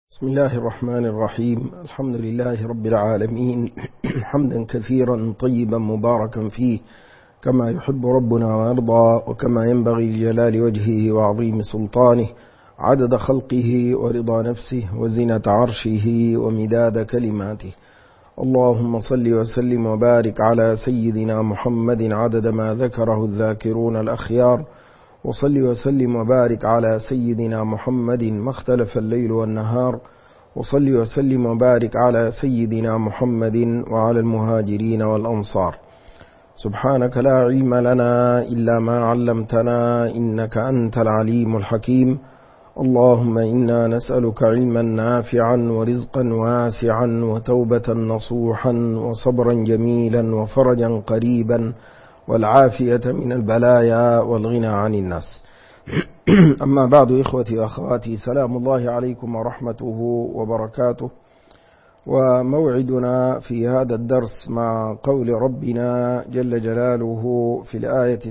بسم الله الرحمن الرحيم. الحمد لله رب العالمين حمدا كثيرا طيبا مباركا فيه كما يحب ربنا ويرضى، وكما ينبغي لجلال وجهه وعظيم سلطانه، عدد خلقه ورضا نفسه وزنة عرشه ومداد كلماته. اللهم صل وسلم وبارك على سيدنا محمد عدد ما ذكره الذاكرون الأخيار، وصل وسلم وبارك على سيدنا محمد ما اختلف الليل والنهار، وصل وسلم وبارك على سيدنا محمد وعلى المهاجرين والأنصار. سبحانك لا علم لنا إلا ما علمتنا إنك أنت العليم الحكيم. اللهم إنا نسألك علما نافعا ورزقا واسعا وتوبة نصوحا وصبرا جميلا وفرجا قريبا والعافية من البلايا والغنى عن الناس. أما بعد، إخوتي وأخواتي، سلام الله عليكم ورحمته وبركاته. وموعدنا في هذا الدرس مع قول ربنا جل جلاله في الآية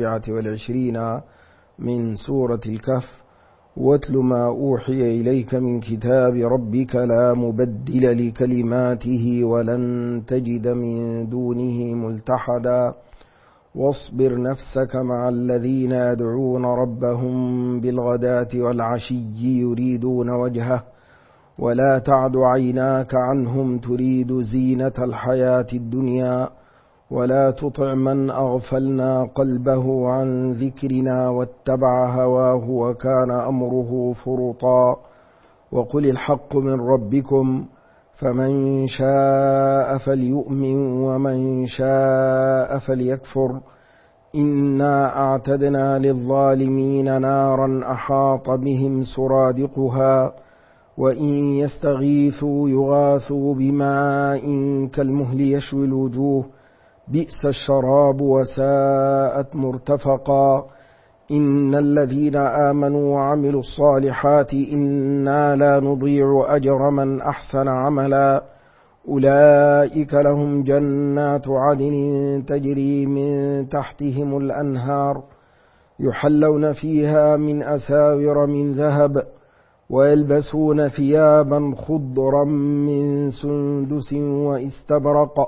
27 من سورة الكهف: واتل ما أوحي إليك من كتاب ربك لا مبدل لكلماته ولن تجد من دونه ملتحدا واصبر نفسك مع الذين يدعون ربهم بالغداة والعشي يريدون وجهه ولا تعد عيناك عنهم تريد زينة الحياة الدنيا ولا تطع من أغفلنا قلبه عن ذكرنا واتبع هواه وكان أمره فرطا وقل الحق من ربكم فمن شاء فليؤمن ومن شاء فليكفر إنا أعتدنا للظالمين نارا أحاط بهم سرادقها وإن يستغيثوا يغاثوا بماء كالمهل يشوي الوجوه بئس الشراب وساءت مرتفقا إن الذين آمنوا وعملوا الصالحات إنا لا نضيع أجر من أحسن عملا أولئك لهم جنات عدن تجري من تحتهم الأنهار يحلون فيها من أساور من ذهب ويلبسون ثيابا خضرا من سندس واستبرق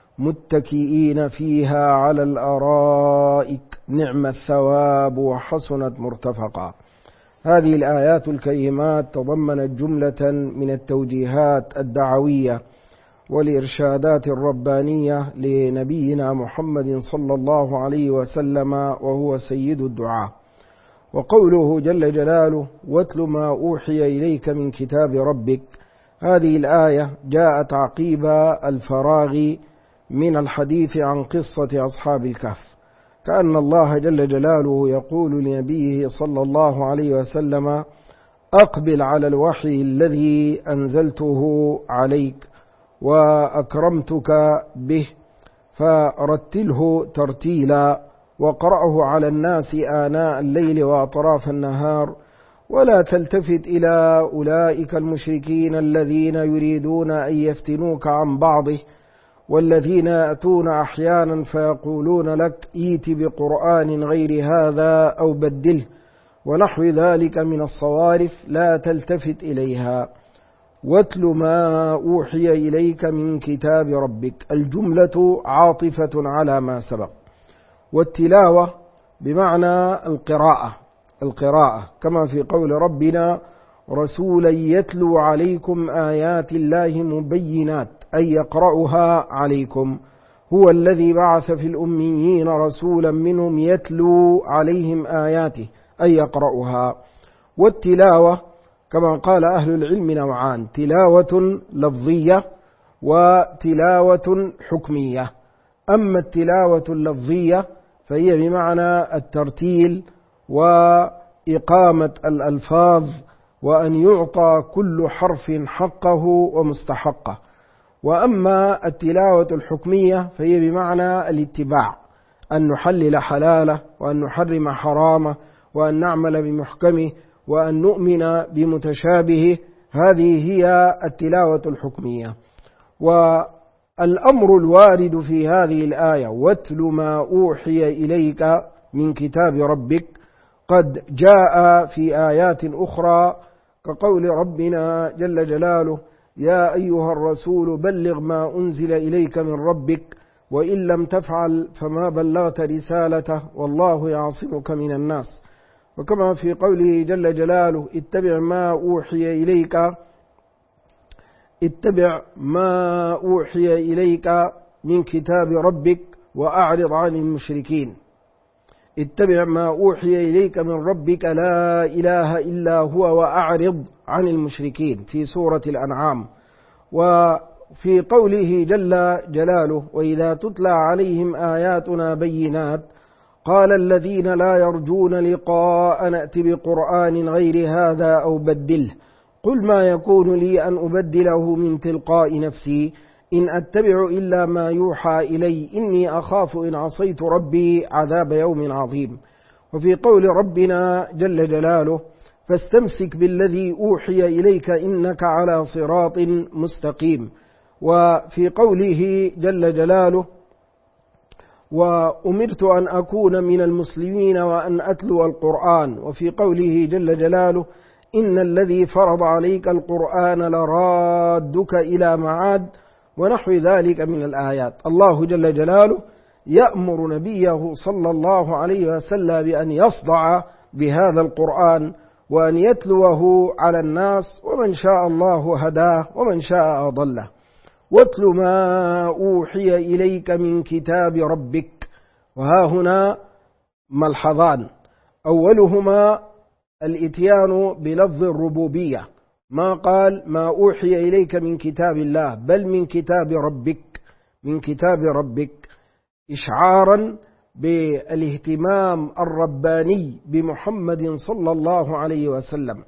متكئين فيها على الأرائك نعم الثواب وحسنت مرتفقا. هذه الآيات الكريمات تضمنت جملة من التوجيهات الدعوية والإرشادات الربانية لنبينا محمد صلى الله عليه وسلم وهو سيد الدعاء. وقوله جل جلاله: واتل ما أوحي إليك من كتاب ربك، هذه الآية جاءت عقيب الفراغ من الحديث عن قصة أصحاب الكهف، كأن الله جل جلاله يقول لنبيه صلى الله عليه وسلم: أقبل على الوحي الذي أنزلته عليك وأكرمتك به فرتله ترتيلا وقرأه على الناس آناء الليل وأطراف النهار ولا تلتفت إلى أولئك المشركين الذين يريدون أن يفتنوك عن بعضه والذين يأتون أحيانا فيقولون لك ائت بقرآن غير هذا أو بدله ونحو ذلك من الصوارف، لا تلتفت إليها. واتل ما أوحي إليك من كتاب ربك، الجملة عاطفة على ما سبق، والتلاوة بمعنى القراءة كما في قول ربنا: رسولا يتلو عليكم آيات الله مبينات، أي يقرأها عليكم. هو الذي بعث في الأميين رسولا منهم يتلو عليهم آياته، أي يقرأها. والتلاوة كما قال أهل العلم نوعان: تلاوة لفظية وتلاوة حكمية. أما التلاوة اللفظية فهي بمعنى الترتيل وإقامة الألفاظ وأن يعطى كل حرف حقه ومستحقه. وأما التلاوة الحكمية فهي بمعنى الاتباع، أن نحلل حلاله وأن نحرم حرامه وأن نعمل بمحكمه وأن نؤمن بمتشابهه. هذه هي التلاوة الحكمية. والأمر الوارد في هذه الآية: واتل ما أوحي إليك من كتاب ربك، قد جاء في آيات أخرى كقول ربنا جل جلاله: يا أيها الرسول بلغ ما أنزل إليك من ربك وإن لم تفعل فما بلغت رسالته والله يعصمك من الناس. وكما في قوله جل جلاله: اتبع ما أوحي إليك من كتاب ربك وأعرض عن المشركين. اتبع ما أوحي إليك من ربك لا إله إلا هو وأعرض عن المشركين في سورة الأنعام. وفي قوله جل جلاله: وإذا تتلى عليهم آياتنا بينات قال الذين لا يرجون لقاء نأت بقرآن غير هذا أو بدله قل ما يكون لي أن أبدله من تلقاء نفسي إن أتبع إلا ما يوحى إلي إني أخاف إن عصيت ربي عذاب يوم عظيم. وفي قول ربنا جل جلاله: فاستمسك بالذي أوحي إليك إنك على صراط مستقيم. وفي قوله جل جلاله: وأمرت أن أكون من المسلمين وأن أتلو القرآن. وفي قوله جل جلاله: إن الذي فرض عليك القرآن لرادك إلى معاد، ونحو ذلك من الآيات. الله جل جلاله يأمر نبيه صلى الله عليه وسلم بأن يصدع بهذا القرآن وأن يتلوه على الناس، ومن شاء الله هداه ومن شاء أضله. واتل ما أوحي إليك من كتاب ربك. وها هنا ملحظان: أولهما الإتيان بلفظ الربوبية، ما قال ما أوحي إليك من كتاب الله بل من كتاب ربك، من كتاب ربك، إشعارا بالاهتمام الرباني بمحمد صلى الله عليه وسلم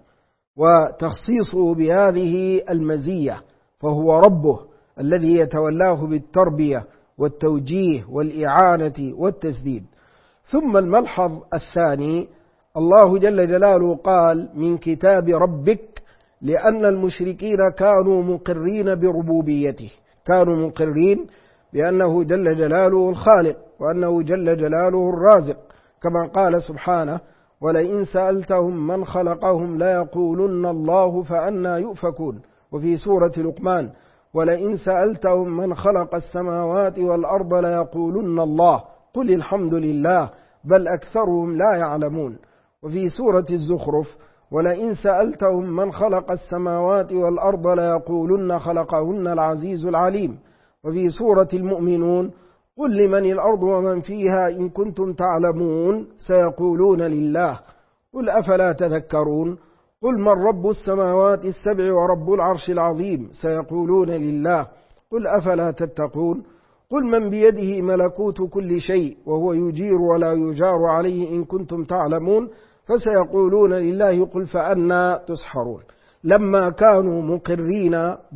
وتخصيصه بهذه المزية، فهو ربه الذي يتولاه بالتربية والتوجيه والإعانة والتسديد. ثم الملحظ الثاني: الله جل جلاله قال من كتاب ربك لأن المشركين كانوا مقرين بربوبيته، كانوا مقرين بأنه جل جلاله الخالق وأنه جل جلاله الرازق، كما قال سبحانه: ولئن سألتهم من خلقهم ليقولن الله فأنى يؤفكون. وفي سورة لقمان: ولئن سألتهم من خلق السماوات والأرض ليقولن الله قل الحمد لله بل أكثرهم لا يعلمون. وفي سورة الزخرف: ولئن سألتهم من خلق السماوات والأرض ليقولن خلقهن العزيز العليم. وفي سورة المؤمنون: قل لمن الأرض ومن فيها إن كنتم تعلمون سيقولون لله قل أفلا تذكرون. قل من رب السماوات السبع ورب العرش العظيم سيقولون لله قل أفلا تتقون. قل من بيده ملكوت كل شيء وهو يجير ولا يجار عليه إن كنتم تعلمون فسيقولون لله قل فأنى تسحرون. لما كانوا مقرين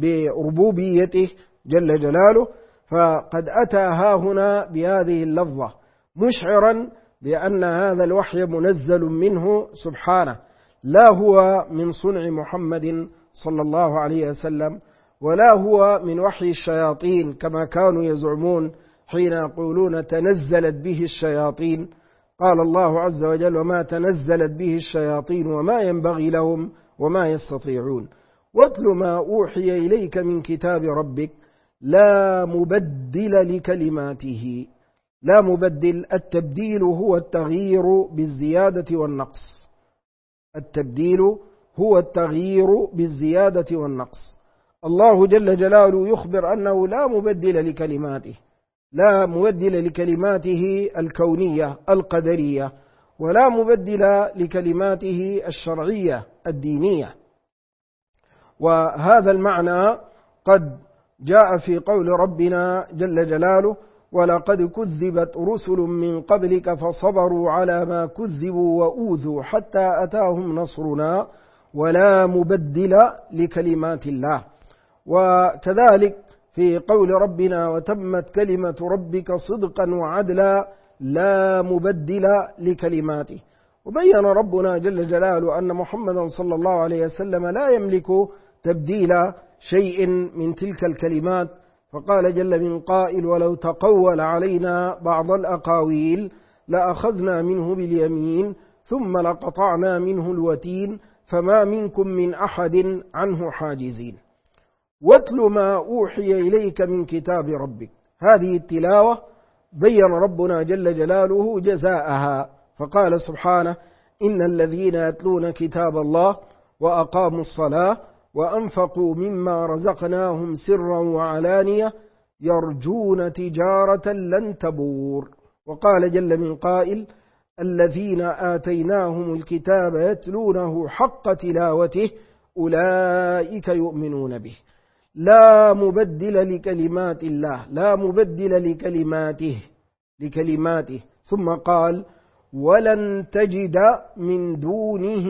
بربوبيته جل جلاله فقد أتى هاهنا بهذه اللفظة مشعرا بأن هذا الوحي منزل منه سبحانه، لا هو من صنع محمد صلى الله عليه وسلم ولا هو من وحي الشياطين كما كانوا يزعمون حين يقولون تنزلت به الشياطين. قال الله عز وجل: وما تنزلت به الشياطين وما ينبغي لهم وما يستطيعون. واتل ما أوحي إليك من كتاب ربك لا مبدل لكلماته. لا مبدل، التبديل هو التغيير بالزيادة والنقص، التبديل هو التغيير بالزيادة والنقص. الله جل جلاله يخبر أنه لا مبدل لكلماته، لا مبدل لكلماته الكونية القدرية ولا مبدل لكلماته الشرعية الدينية. وهذا المعنى قد جاء في قول ربنا جل جلاله: ولقد كذبت رسل من قبلك فصبروا على ما كذبوا وأوذوا حتى أتاهم نصرنا ولا مبدل لكلمات الله. وكذلك في قول ربنا: وتمت كلمة ربك صدقا وعدلا لا مبدل لكلماته. وبين ربنا جل جلاله أن محمدا صلى الله عليه وسلم لا يملك تبديل شيء من تلك الكلمات، فقال جل من قائل: ولو تقول علينا بعض الأقاويل لأخذنا منه باليمين ثم لقطعنا منه الوتين فما منكم من أحد عنه حاجزين. واتل ما أوحي إليك من كتاب ربك. هذه التلاوة بين ربنا جل جلاله جزاءها، فقال سبحانه: إن الذين يتلون كتاب الله وأقاموا الصلاة وأنفقوا مما رزقناهم سرا وعلانية يرجون تجارة لن تبور. وقال جل من قائل: الذين آتيناهم الكتاب يتلونه حق تلاوته أولئك يؤمنون به لا مبدل لكلمات الله، لا مبدل لكلماته. ثم قال: ولن تجد من دونه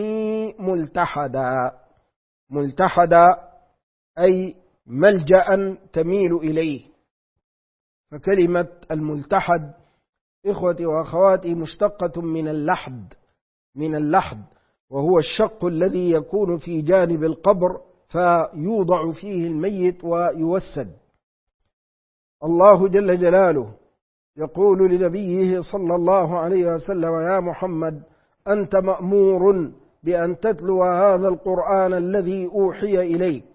ملتحدا أي ملجأ تميل إليه. فكلمة الملتحد إخوتي وأخواتي مشتقة من اللحد، وهو الشق الذي يكون في جانب القبر فيوضع فيه الميت ويوسد. الله جل جلاله يقول لنبيه صلى الله عليه وسلم: يا محمد أنت مأمور بأن تتلو هذا القرآن الذي أوحي إليك،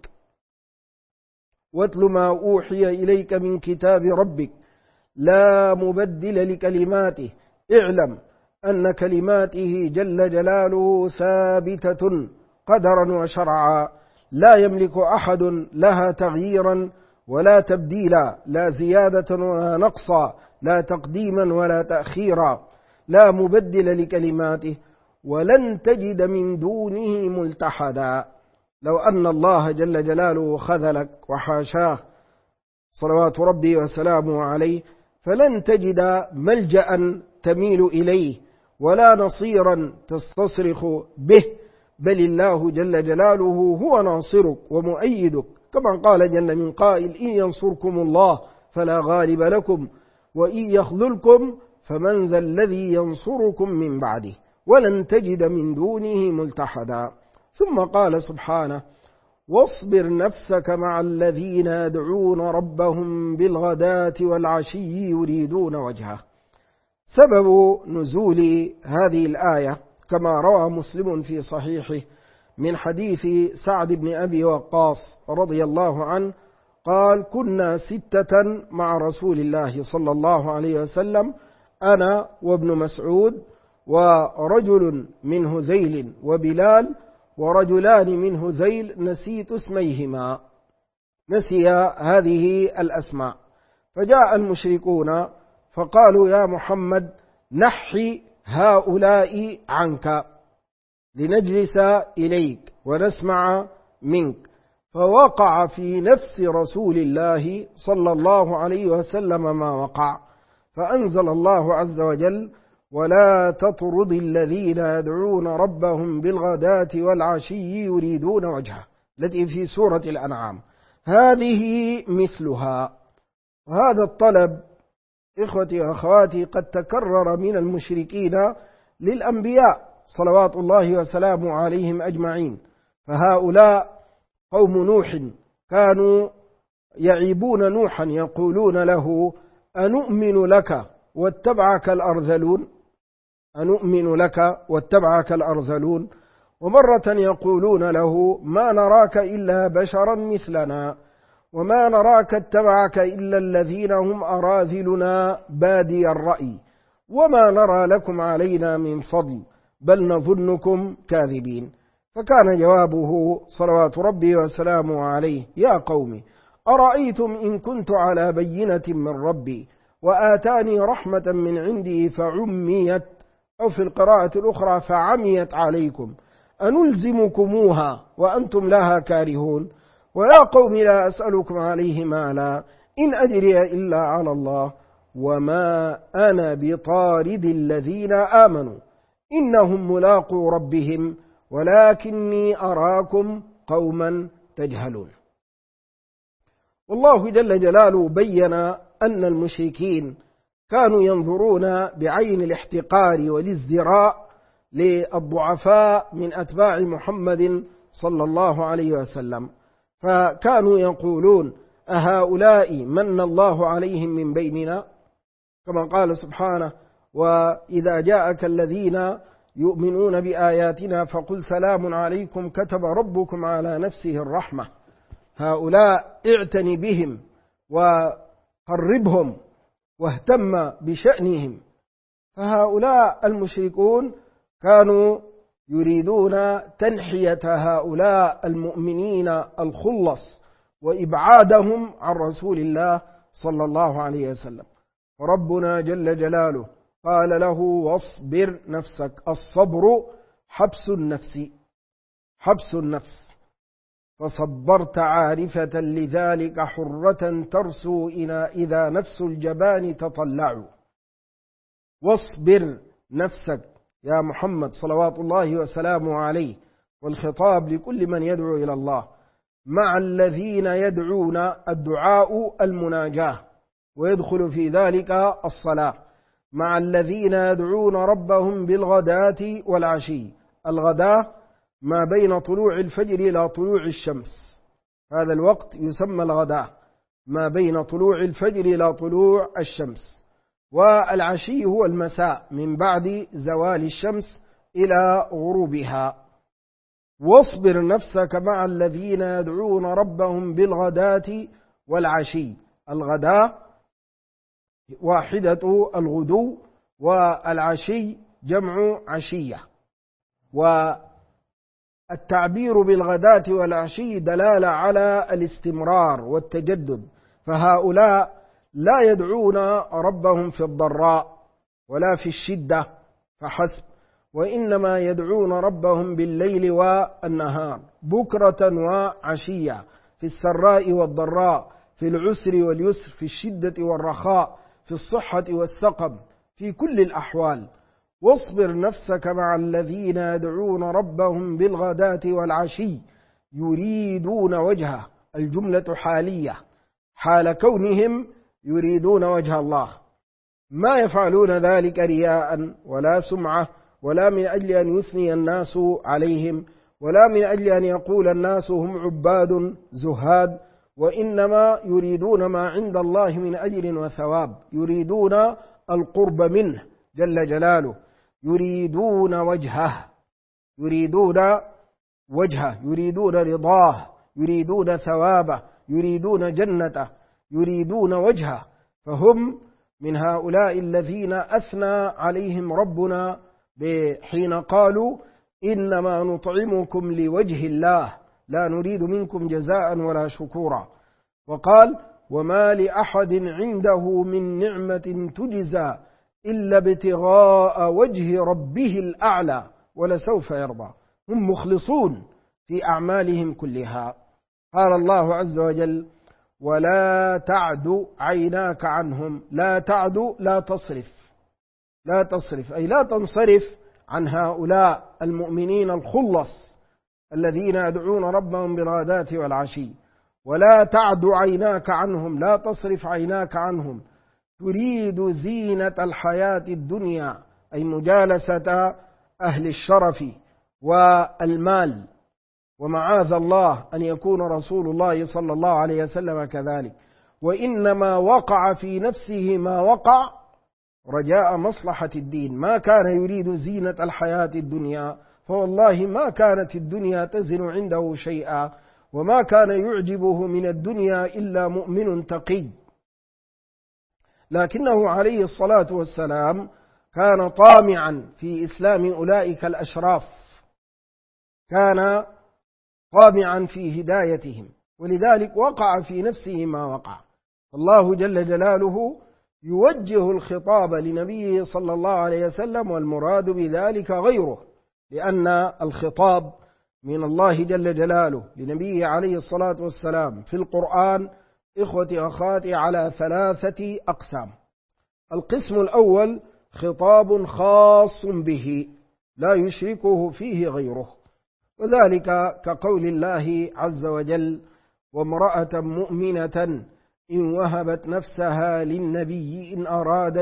واتل ما أوحي إليك من كتاب ربك لا مبدل لكلماته. اعلم أن كلماته جل جلاله ثابتة قدرا وشرعا، لا يملك أحد لها تغييرا ولا تبديلا، لا زيادة ولا نقصا، لا تقديما ولا تأخيرا، لا مبدل لكلماته. ولن تجد من دونه ملتحدا. لو أن الله جل جلاله خذلك وحاشاه صلوات ربي وسلامه عليه، فلن تجد ملجأ تميل إليه ولا نصيرا تستصرخ به، بل الله جل جلاله هو ناصرك ومؤيدك، كما قال جل من قائل: إن ينصركم الله فلا غالب لكم وإن يخذلكم فمن ذا الذي ينصركم من بعده ولن تجد من دونه ملتحدا. ثم قال سبحانه: واصبر نفسك مع الذين يدعون ربهم بالغداة والعشي يريدون وجهه. سبب نزول هذه الآية كما روى مسلم في صحيحه من حديث سعد بن أبي وقاص رضي الله عنه قال: كنا 6 مع رسول الله صلى الله عليه وسلم، أنا وابن مسعود ورجل من هذيل وبلال ورجلان من هذيل نسيت اسميهما، نسي هذه الأسماء. فجاء المشركون فقالوا: يا محمد نحي هؤلاء عنك لنجلس إليك ونسمع منك. فوقع في نفس رسول الله صلى الله عليه وسلم ما وقع، فأنزل الله عز وجل: ولا تطرد الذين يدعون ربهم بالغداة والعشي يريدون وجهه، التي في سورة الأنعام. هذه مثلها. وهذا الطلب إخوتي وأخواتي قد تكرر من المشركين للأنبياء صلوات الله وسلامه عليهم أجمعين. فهؤلاء قوم نوح كانوا يعيبون نوحا، يقولون له: أنؤمن لك واتبعك الأرذلون، أنؤمن لك واتبعك الأرذلون. ومرة يقولون له: ما نراك إلا بشرا مثلنا، وما نراك اتبعك إلا الذين هم أراذلنا بادي الرأي، وما نرى لكم علينا من فضل، بل نظنكم كاذبين. فكان جوابه صلوات ربي وسلامه عليه: يا قوم أرأيتم إن كنت على بينة من ربي وآتاني رحمة من عندي فعميت، أو في القراءة الأخرى فعميت عليكم، أنلزمكموها وأنتم لها كارهون؟ ويا قوم لا أسألكم عليه مالا، إن أجري إلا على الله، وما أنا بطارد الذين آمنوا إنهم ملاقو ربهم ولكني أراكم قوما تجهلون. والله جل جلاله بين أن المشركين كانوا ينظرون بعين الاحتقار والازدراء للضعفاء من أتباع محمد صلى الله عليه وسلم، فكانوا يقولون: أهؤلاء من الله عليهم من بيننا؟ كما قال سبحانه: وإذا جاءك الذين يؤمنون بآياتنا فقل سلام عليكم كتب ربكم على نفسه الرحمة. هؤلاء اعتني بهم وقربهم واهتم بشأنهم. فهؤلاء المشركون كانوا يريدون تنحية هؤلاء المؤمنين الخلص وإبعادهم عن رسول الله صلى الله عليه وسلم. وربنا جل جلاله قال له واصبر نفسك. الصبر حبس النفس. فصبرت عارفة لذلك حرة ترسو إذا نفس الجبان تطلع. واصبر نفسك يا محمد صلوات الله وسلامه عليه، والخطاب لكل من يدعو إلى الله، مع الذين يدعون الدعاء المناجاة، ويدخل في ذلك الصلاة، مع الذين يدعون ربهم بالغداة والعشي. الغداة ما بين طلوع الفجر إلى طلوع الشمس، هذا الوقت يسمى الغداة، ما بين طلوع الفجر إلى طلوع الشمس. والعشي هو المساء من بعد زوال الشمس إلى غروبها. واصبر نفسك مع الذين يدعون ربهم بالغداة والعشي. الغداة واحدة الغدو، والعشي جمع عشية. والتعبير بالغداة والعشي دلالة على الاستمرار والتجدد. فهؤلاء لا يدعون ربهم في الضراء ولا في الشدة فحسب، وإنما يدعون ربهم بالليل والنهار، بكرة وعشية، في السراء والضراء، في العسر واليسر، في الشدة والرخاء، في الصحة والسقم، في كل الأحوال. واصبر نفسك مع الذين يدعون ربهم بالغداة والعشي يريدون وجهه. الجملة حالية، حال كونهم يريدون وجه الله، ما يفعلون ذلك رياء ولا سمعة، ولا من أجل أن يثني الناس عليهم، ولا من أجل أن يقول الناس هم عباد زهاد، وإنما يريدون ما عند الله من أجر وثواب، يريدون القرب منه جل جلاله، يريدون وجهه، يريدون رضاه، يريدون ثوابه، يريدون جنته، يريدون وجهه. فهم من هؤلاء الذين أثنى عليهم ربنا حين قالوا إنما نطعمكم لوجه الله لا نريد منكم جزاء ولا شكورا. وقال وما لأحد عنده من نعمة تجزى إلا ابتغاء وجه ربه الأعلى ولسوف يرضى. هم مخلصون في أعمالهم كلها. قال الله عز وجل ولا تعد عيناك عنهم. لا تعد لا تصرف أي لا تنصرف عن هؤلاء المؤمنين الخلص الذين يدعون ربهم بالغداة والعشي. ولا تعد عيناك عنهم، لا تصرف عيناك عنهم، تريد زينة الحياة الدنيا، أي مجالسة أهل الشرف والمال، ومعاذ الله أن يكون رسول الله صلى الله عليه وسلم كذلك. وإنما وقع في نفسه ما وقع رجاء مصلحة الدين. ما كان يريد زينة الحياة الدنيا، فوالله ما كانت الدنيا تزن عنده شيئا، وما كان يعجبه من الدنيا إلا مؤمن تقي. لكنه عليه الصلاة والسلام كان طامعا في إسلام أولئك الأشراف، كان طامعا في هدايتهم، ولذلك وقع في نفسه ما وقع. الله جل جلاله يوجه الخطاب لنبيه صلى الله عليه وسلم، والمراد بذلك غيره، لأن الخطاب من الله جل جلاله لنبيه عليه الصلاة والسلام في القرآن إخوتي أخواتي على 3 أقسام. القسم الأول خطاب خاص به لا يشركه فيه غيره، وذلك كقول الله عز وجل وامرأة مؤمنة إن وهبت نفسها للنبي إن أراد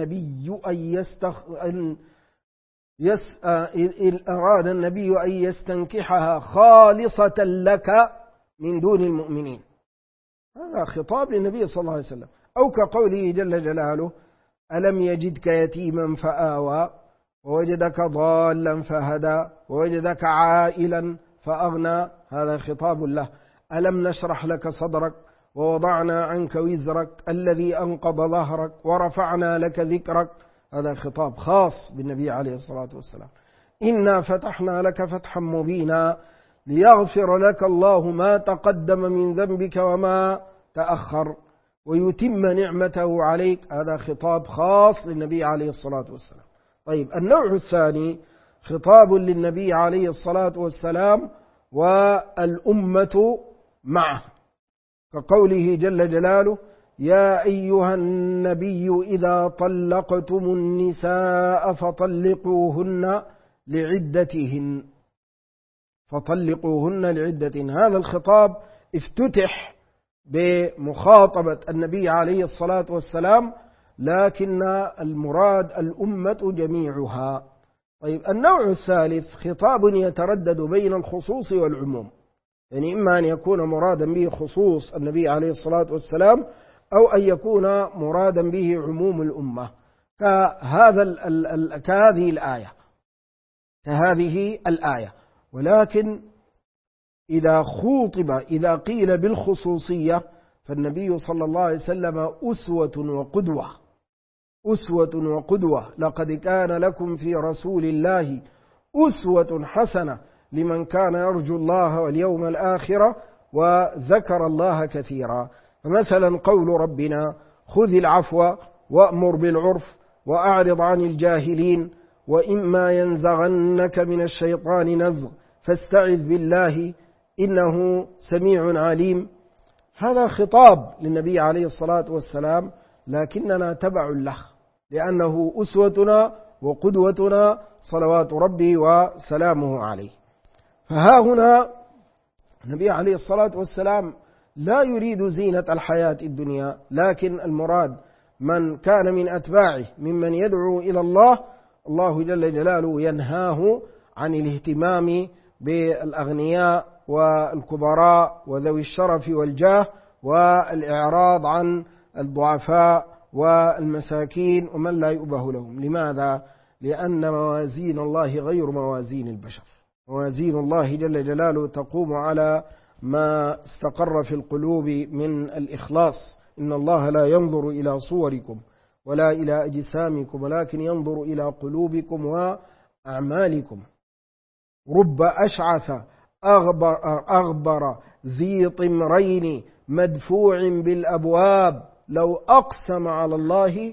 النبي أن يستنكحها خالصة لك من دون المؤمنين. هذا خطاب للنبي صلى الله عليه وسلم. أو كقوله جل جلاله ألم يجدك يتيما فآوى ووجدك ضالا فهدى ووجدك عائلا فأغنى، هذا خطاب له. ألم نشرح لك صدرك ووضعنا عنك وزرك الذي أنقض ظهرك ورفعنا لك ذكرك، هذا خطاب خاص بالنبي عليه الصلاة والسلام. إنا فتحنا لك فتحا مبينا ليغفر لك الله ما تقدم من ذنبك وما تأخر ويتم نعمته عليك، هذا خطاب خاص للنبي عليه الصلاة والسلام. طيب، النوع الثاني خطاب للنبي عليه الصلاة والسلام والأمة معه، كقوله جل جلاله: يا أيها النبي إذا طلقتم النساء فطلقوهن لعدتهن. هذا الخطاب افتتح بمخاطبة النبي عليه الصلاة والسلام، لكن المراد الأمة جميعها. طيب، النوع الثالث خطاب يتردد بين الخصوص والعموم، يعني إما أن يكون مرادا به خصوص النبي عليه الصلاة والسلام، أو أن يكون مرادا به عموم الأمة، كهذه الآية. ولكن إذا قيل بالخصوصية فالنبي صلى الله عليه وسلم أسوة وقدوة. لقد كان لكم في رسول الله أسوة حسنة لمن كان يرجو الله واليوم الآخر وذكر الله كثيرا. فمثلا قول ربنا: خذ العفو وأمر بالعرف وأعرض عن الجاهلين وإما ينزغنك من الشيطان نزغ فاستعذ بالله إنه سميع عليم. هذا خطاب للنبي عليه الصلاة والسلام، لكننا تبع له لأنه أسوتنا وقدوتنا صلوات ربي وسلامه عليه. فها هنا النبي عليه الصلاة والسلام لا يريد زينة الحياة الدنيا، لكن المراد من كان من أتباعه ممن يدعو إلى الله جل جلاله ينهاه عن الاهتمام بالأغنياء والكبراء وذوي الشرف والجاه، والإعراض عن الضعفاء والمساكين ومن لا يؤبه لهم. لماذا؟ لأن موازين الله غير موازين البشر. موازين الله جل جلاله تقوم على ما استقر في القلوب من الإخلاص. إن الله لا ينظر إلى صوركم ولا إلى أجسامكم ولكن ينظر إلى قلوبكم وأعمالكم. رب أشعث أغبر ذي طمرين مدفوع بالأبواب لو أقسم على الله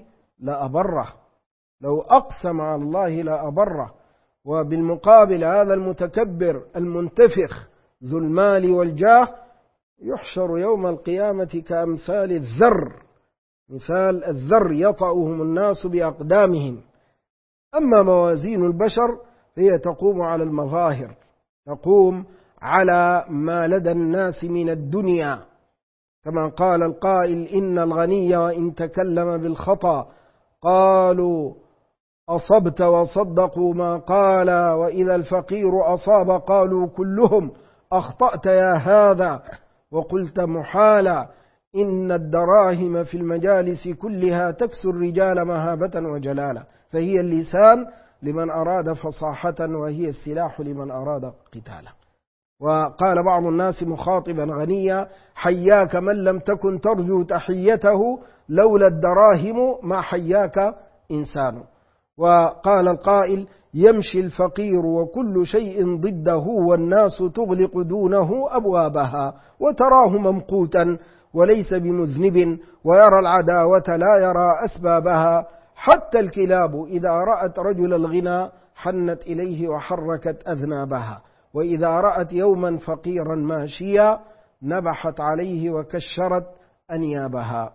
لأبره. وبالمقابل هذا المتكبر المنتفخ ذو المال والجاه يحشر يوم القيامة كأمثال الذر، مثال الذر يطأهم الناس بأقدامهم. أما موازين البشر هي تقوم على المظاهر، تقوم على ما لدى الناس من الدنيا، كما قال القائل: إن الغني وإن تكلم بالخطأ قالوا أصبت وصدقوا ما قال، وإذا الفقير أصاب قالوا كلهم أخطأت يا هذا وقلت محالا. إن الدراهم في المجالس كلها تكسو الرجال مهابة وجلالا. فهي اللسان لمن أراد فصاحة، وهي السلاح لمن أراد قتالا. وقال بعض الناس مخاطبا غنيا: حياك من لم تكن ترجو تحيته لولا الدراهم ما حياك إنسان. وقال القائل: يمشي الفقير وكل شيء ضده والناس تغلق دونه أبوابها، وتراه ممقوتا وليس بمذنب، ويرى العداوة لا يرى أسبابها، حتى الكلاب إذا رأت رجل الغنى حنت إليه وحركت أذنابها، وإذا رأت يوما فقيرا ماشيا نبحت عليه وكشرت أنيابها.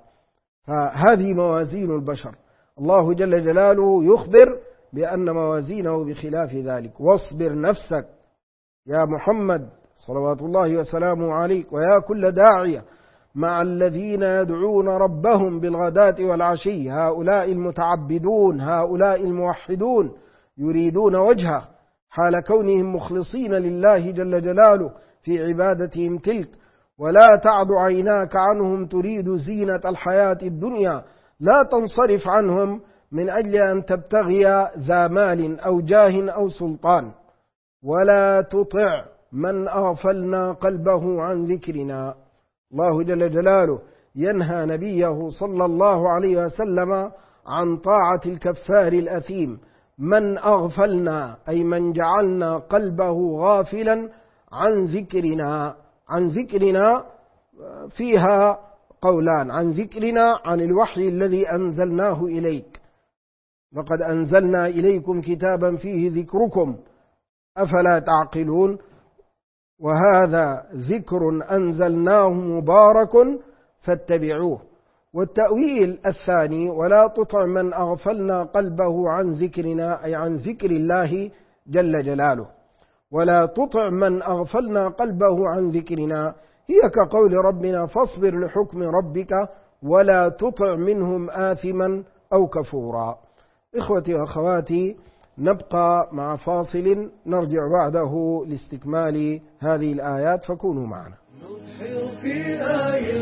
فهذه موازين البشر. الله جل جلاله يخبر بأن موازينه بخلاف ذلك. واصبر نفسك يا محمد صلوات الله وسلامه عليك ويا كل داعية مع الذين يدعون ربهم بالغداة والعشي، هؤلاء المتعبدون، هؤلاء الموحدون يريدون وجهه حال كونهم مخلصين لله جل جلاله في عبادتهم تلك. ولا تعد عيناك عنهم تريد زينة الحياة الدنيا، لا تنصرف عنهم من أجل أن تبتغي ذا مال أو جاه أو سلطان. ولا تطع من أغفلنا قلبه عن ذكرنا. الله جل جلاله ينهى نبيه صلى الله عليه وسلم عن طاعة الكفار الأثيم. من أغفلنا أي من جعلنا قلبه غافلا عن ذكرنا. عن ذكرنا فيها قولان: عن ذكرنا عن الوحي الذي أنزلناه إليك، لقد أنزلنا إليكم كتابا فيه ذكركم أفلا تعقلون، وهذا ذكر أنزلناه مبارك فاتبعوه. والتأويل الثاني: ولا تطع من أغفلنا قلبه عن ذكرنا أي عن ذكر الله جل جلاله. ولا تطع من أغفلنا قلبه عن ذكرنا هي كقول ربنا: فاصبر لحكم ربك ولا تطع منهم آثما أو كفورا. إخوتي وأخواتي، نبقى مع فاصل نرجع بعده لاستكمال هذه الآيات، فكونوا معنا. نبحر في آي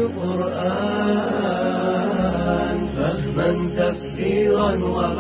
القرآن فهما تفسيرا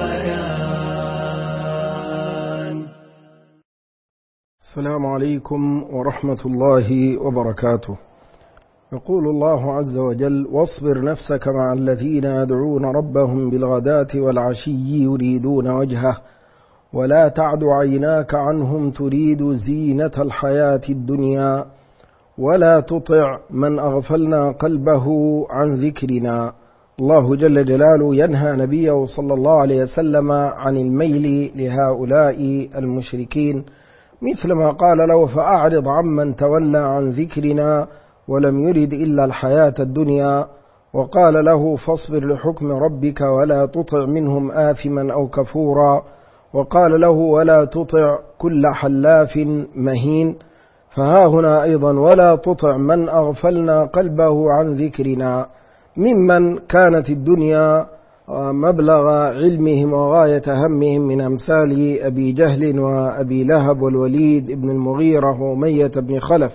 وبيان. السلام عليكم ورحمة الله وبركاته. يقول الله عز وجل: واصبر نفسك مع الذين يدعون ربهم بالغداة والعشي يريدون وجهه ولا تعد عيناك عنهم تريد زينة الحياة الدنيا ولا تطع من أغفلنا قلبه عن ذكرنا. الله جل جلاله ينهى نبيه صلى الله عليه وسلم عن الميل لهؤلاء المشركين، مثل ما قال له: فأعرض عمن تولى عن ذكرنا ولم يرد إلا الحياة الدنيا. وقال له: فاصبر لحكم ربك ولا تطع منهم آثما أو كفورا. وقال له: ولا تطع كل حلاف مهين. فها هنا أيضا: ولا تطع من أغفلنا قلبه عن ذكرنا، ممن كانت الدنيا مبلغ علمهم وغاية همهم، من أمثال أبي جهل وأبي لهب والوليد بن المغيرة وأمية بن خلف،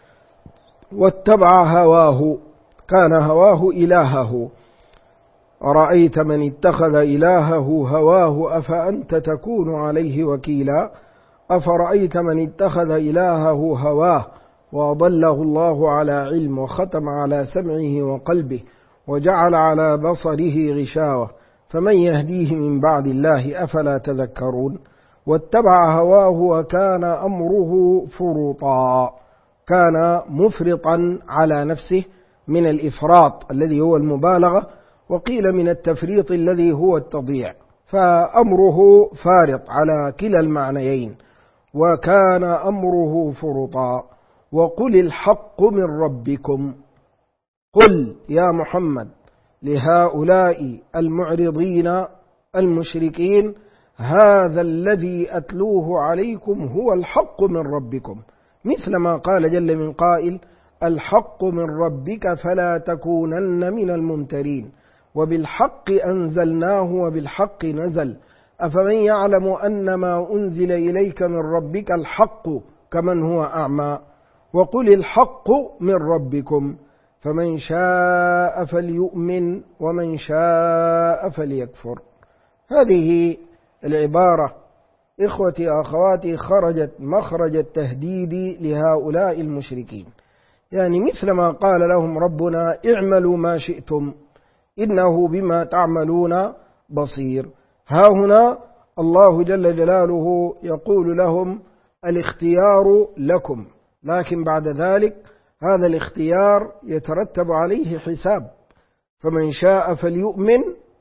واتبع هواه، كان هواه إلهه. أرأيت من اتخذ إلهه هواه أفأنت تكون عليه وكيلا. أفرأيت من اتخذ إلهه هواه وأضله الله على علم وختم على سمعه وقلبه وجعل على بصره غشاوة فمن يهديه من بعد الله أفلا تذكرون. واتبع هواه وكان أمره فرطا، كان مفرطا على نفسه من الإفراط الذي هو المبالغة، وقيل من التفريط الذي هو التضييع، فأمره فارط على كلا المعنيين. وكان أمره فرطا. وقل الحق من ربكم، قل يا محمد لهؤلاء المعرضين المشركين: هذا الذي أتلوه عليكم هو الحق من ربكم، مثل ما قال جل من قائل: الحق من ربك فلا تكونن من الممترين وبالحق أنزلناه وبالحق نزل أفمن يعلم أن ما أنزل إليك من ربك الحق كمن هو أعمى. وقل الحق من ربكم فمن شاء فليؤمن ومن شاء فليكفر. هذه العبارة إخوتي أخواتي خرجت مخرج التهديد لهؤلاء المشركين، يعني مثل ما قال لهم ربنا: اعملوا ما شئتم إنه بما تعملون بصير. ها هنا الله جل جلاله يقول لهم: الاختيار لكم، لكن بعد ذلك هذا الاختيار يترتب عليه حساب. فمن شاء فليؤمن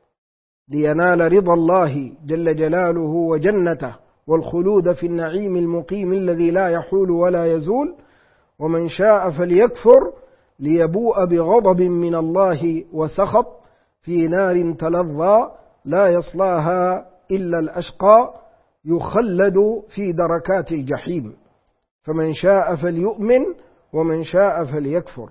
لينال رضا الله جل جلاله وجنته والخلود في النعيم المقيم الذي لا يحول ولا يزول، ومن شاء فليكفر ليبوء بغضب من الله وسخط في نار تلظى لا يصلاها إلا الأشقى يخلد في دركات الجحيم. فمن شاء فليؤمن ومن شاء فليكفر.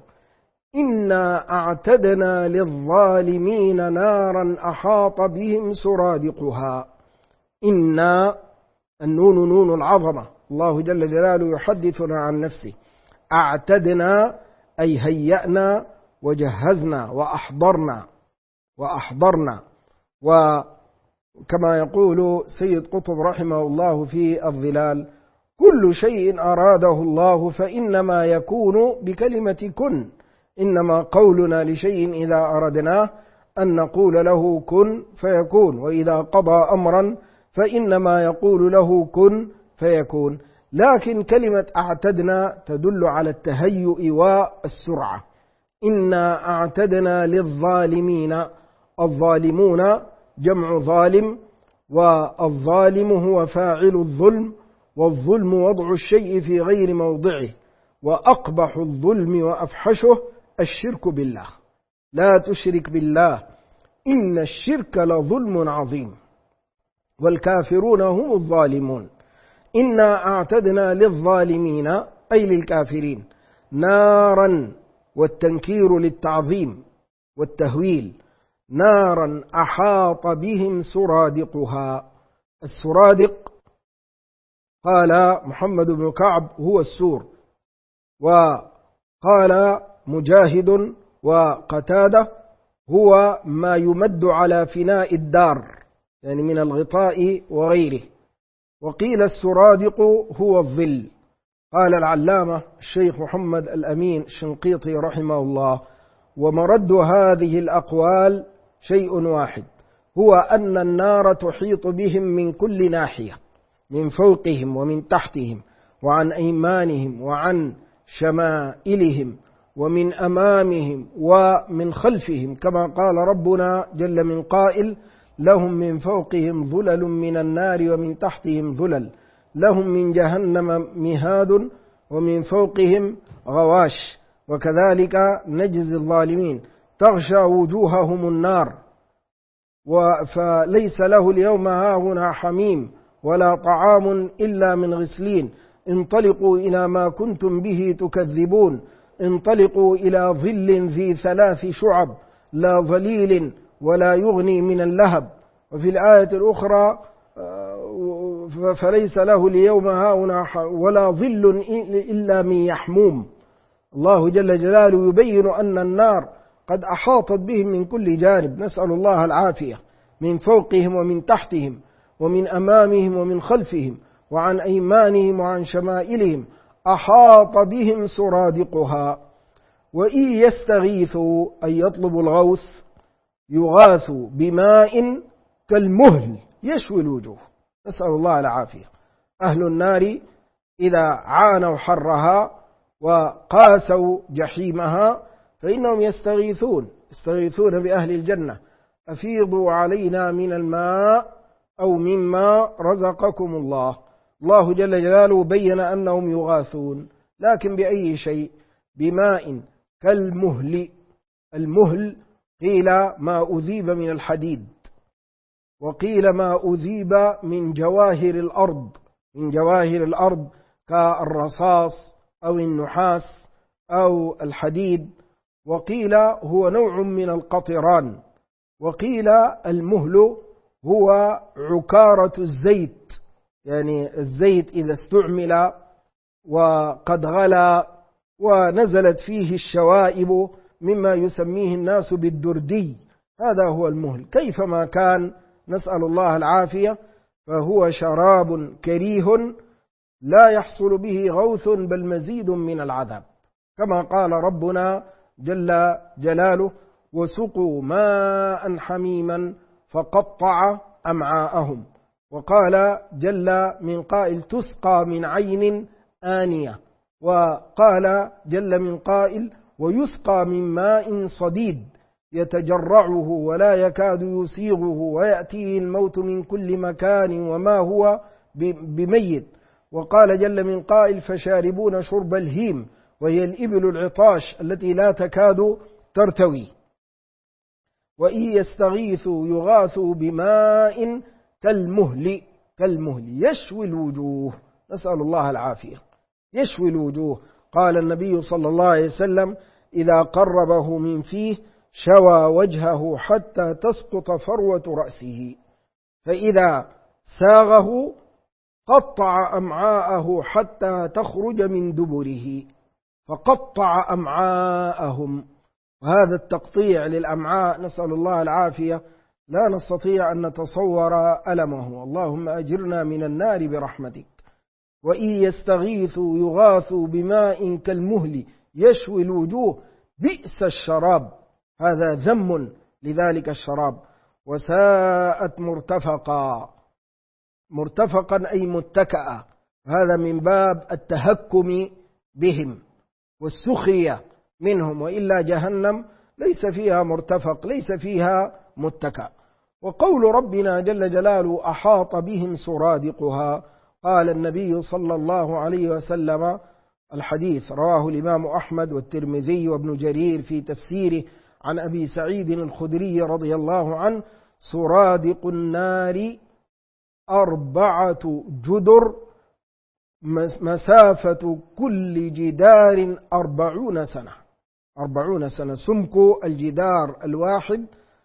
إنا أعتدنا للظالمين نارا أحاط بهم سرادقها. إنا، النون نون العظمة، الله جل جلاله يحدثنا عن نفسه. أعتدنا أي هيأنا وجهزنا وأحضرنا كما يقول سيد قطب رحمه الله في الظلال: كل شيء أراده الله فإنما يكون بكلمة كن، إنما قولنا لشيء إذا أردناه أن نقول له كن فيكون، وإذا قضى أمرا فإنما يقول له كن فيكون. لكن كلمة أعتدنا تدل على التهيؤ والسرعة. إنا أعتدنا للظالمين، الظالمون جمع ظالم، والظالم هو فاعل الظلم، والظلم وضع الشيء في غير موضعه، وأقبح الظلم وأفحشه الشرك بالله. لا تشرك بالله إن الشرك لظلم عظيم، والكافرون هم الظالمون. إنا أعتدنا للظالمين أي للكافرين نارا، والتنكير للتعظيم والتهويل، نارا أحاط بهم سرادقها. السرادق قال محمد بن كعب هو السور، وقال مجاهد وقتادة هو ما يمد على فناء الدار، يعني من الغطاء وغيره. وقيل السرادق هو الظل. قال العلامة الشيخ محمد الأمين الشنقيطي رحمه الله: ومرد هذه الأقوال شيء واحد، هو أن النار تحيط بهم من كل ناحية، من فوقهم ومن تحتهم، وعن أيمانهم وعن شمائلهم، ومن أمامهم ومن خلفهم، كما قال ربنا جل من قائل: لهم من فوقهم ظلل من النار ومن تحتهم ظلل، لهم من جهنم مهاد ومن فوقهم غواش، وكذلك نجزي الظالمين، تغشى وجوههم النار، فليس له اليوم هاهنا حميم ولا طعام إلا من غسلين، انطلقوا إلى ما كنتم به تكذبون، انطلقوا إلى ظل ذي 3 شعب لا ظليل ولا يغني من اللهب. وفي الآية الأخرى: فليس له اليوم هاهنا ولا ظل إلا من يحموم. الله جل جلاله يبين أن النار قد أحاطت بهم من كل جانب، نسأل الله العافية، من فوقهم ومن تحتهم ومن أمامهم ومن خلفهم وعن أيمانهم وعن شمائلهم، أحاط بهم سرادقها. وإن يستغيثوا أي يطلبوا الغوث يغاثوا بماء كالمهل يشوي الوجوه، نسأل الله العافية. أهل النار إذا عانوا حرها وقاسوا جحيمها فإنهم يستغيثون بأهل الجنة: أفيضوا علينا من الماء أو مما رزقكم الله. الله جل جلاله بين أنهم يغاثون، لكن بأي شيء؟ بماء كالمهل. المهل قيل ما أذيب من الحديد، وقيل ما أذيب من جواهر الأرض كالرصاص أو النحاس أو الحديد، وقيل هو نوع من القطران، وقيل المهل هو عكارة الزيت، يعني الزيت إذا استعمل وقد غلى ونزلت فيه الشوائب مما يسميه الناس بالدردي، هذا هو المهل. كيفما كان نسأل الله العافية، فهو شراب كريه لا يحصل به غوث بل مزيد من العذاب، كما قال ربنا جل جلاله: وسقوا ماء حميما فقطع أمعاءهم. وقال جل من قائل: تسقى من عين آنية. وقال جل من قائل: ويسقى من ماء صديد يتجرعه ولا يكاد يسيغه ويأتيه الموت من كل مكان وما هو بميت. وقال جل من قائل: فشاربون شرب الهيم، وهي الإبل العطاش التي لا تكاد ترتوي. وإن يستغيثوا يغاثوا بماء كالمهل يشوي الوجوه، نسأل الله العافية، يشوي الوجوه. قال النبي صلى الله عليه وسلم: إذا قربه من فيه شوى وجهه حتى تسقط فروة رأسه، فإذا ساغه قطع أمعاءه حتى تخرج من دبره، فقطع أمعاءهم. وهذا التقطيع للأمعاء نسأل الله العافية لا نستطيع أن نتصور ألمه. اللهم أجرنا من النار برحمتك. وإن يستغيثوا يغاثوا بماء كالمهل يشوي الوجوه بئس الشراب. هذا ذم لذلك الشراب. وساءت مرتفقا أي متكأ. هذا من باب التهكم بهم والسخرية منهم، وإلا جهنم ليس فيها مرتفق، ليس فيها متكأ. وقول ربنا جل جلاله أحاط بهم سرادقها، قال النبي صلى الله عليه وسلم، الحديث رواه الإمام أحمد والترمذي وابن جرير في تفسيره عن أبي سعيد الخدري رضي الله عنه: سرادق النار 4 جدر مسافة كل جدار 40 سنة. 40 سنة سمك الجدار الواحد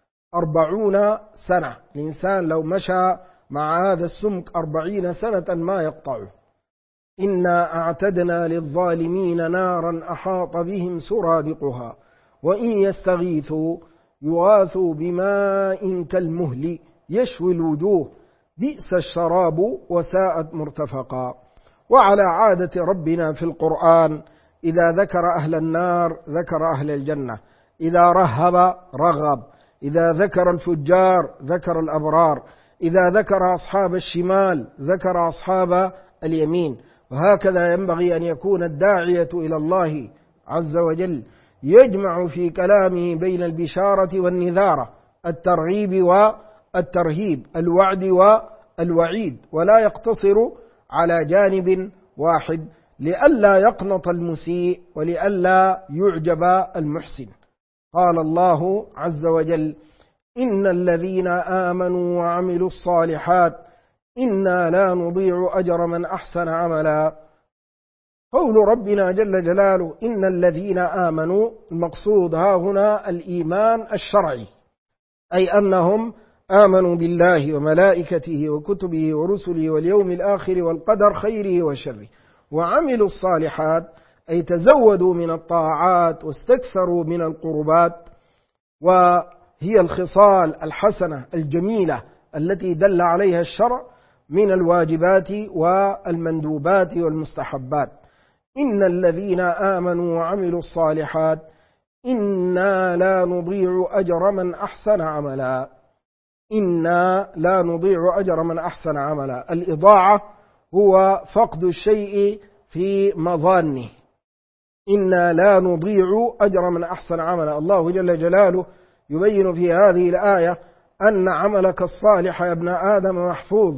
40 سنة. الإنسان لو مشى مع هذا السمك 40 سنة ما يقطعه. إنا أعتدنا للظالمين نارا أحاط بهم سرادقها وإن يستغيثوا يغاثوا بماء كالمهل يشوي الوجوه بئس الشراب وساءت مرتفقا. وعلى عادة ربنا في القرآن إذا ذكر أهل النار ذكر أهل الجنة، إذا رهب رغب، إذا ذكر الفجار ذكر الأبرار، إذا ذكر أصحاب الشمال ذكر أصحاب اليمين. وهكذا ينبغي أن يكون الداعية إلى الله عز وجل يجمع في كلامه بين البشارة والنذارة، الترغيب والترهيب، الوعد والوعيد، ولا يقتصر على جانب واحد لئلا يقنط المسيء ولئلا يعجب المحسن. قال الله عز وجل: إن الذين آمنوا وعملوا الصالحات إنا لا نضيع أجر من أحسن عملا. قول ربنا جل جلاله إن الذين آمنوا، المقصود ها هنا الإيمان الشرعي، أي أنهم آمنوا بالله وملائكته وكتبه ورسله واليوم الآخر والقدر خيره وشره. وعملوا الصالحات أي تزودوا من الطاعات واستكثروا من القربات، وهي الخصال الحسنة الجميلة التي دل عليها الشرع من الواجبات والمندوبات والمستحبات. إن الذين آمنوا وعملوا الصالحات إنا لا نضيع أجر من أحسن عملا. إنا لا نضيع أجر من أحسن عملا. الإضاعة هو فقد الشيء في مظانه. إنا لا نضيع أجر من أحسن عملا. الله جل جلاله يبين في هذه الآية أن عملك الصالح يا ابن آدم محفوظ،